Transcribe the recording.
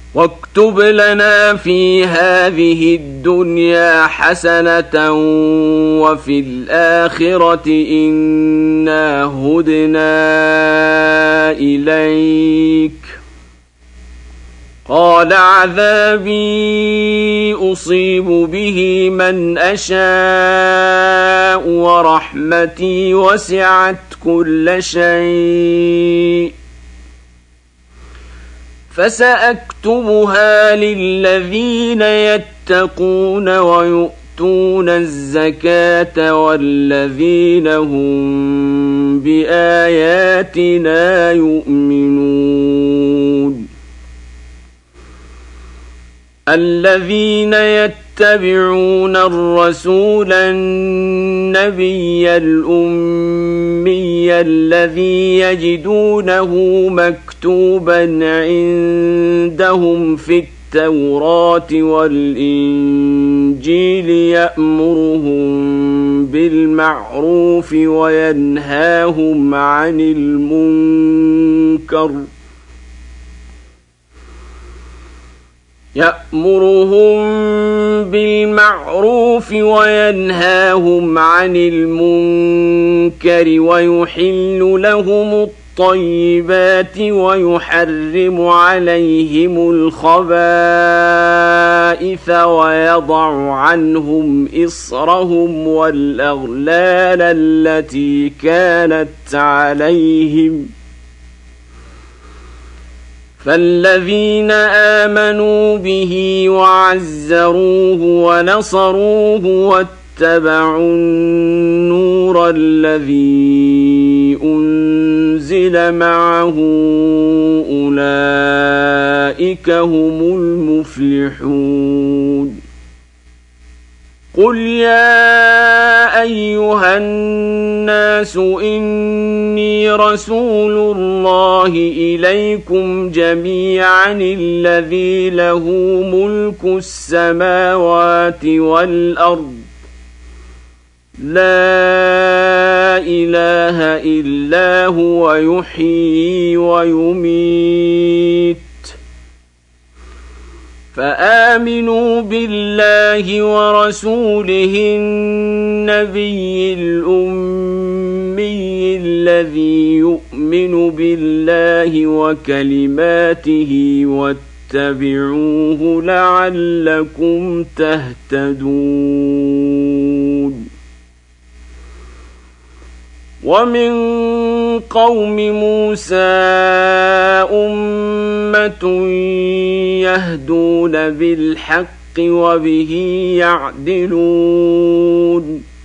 واكتب لنا في هذه الدنيا حسنة وفي الآخرة إنا هدنا إليك. قال عذابي أصيب به من أشاء ورحمتي وسعت كل شيء فسأكتبها للذين يتقون ويؤتون الزكاة والذين هم بآياتنا يؤمنون. الذين يتبعون الرسول النبي الأمي الذي يجدونه مكتوبا عندهم في التوراة والإنجيل يأمرهم بالمعروف وينهاهم عن المنكر ويحل لهم الطيبات ويحرم عليهم الخبائث ويضع عنهم إصرهم والأغلال التي كانت عليهم. فالذين آمنوا به وعزروه ونصروه واتبعوا النور الذي أنزل معه أولئك هم المفلحون. قل يا أيها الناس إني رسول الله إليكم جميعا الذي له ملك السماوات والأرض لا إله إلا هو يحيي ويميت. فآمنوا بالله ورسوله النبي الأمي الذي يؤمن بالله وكلماته واتبعوه لعلكم تهتدون. ومن قوم موسى أمة يهدون بالحق وبه يعدلون.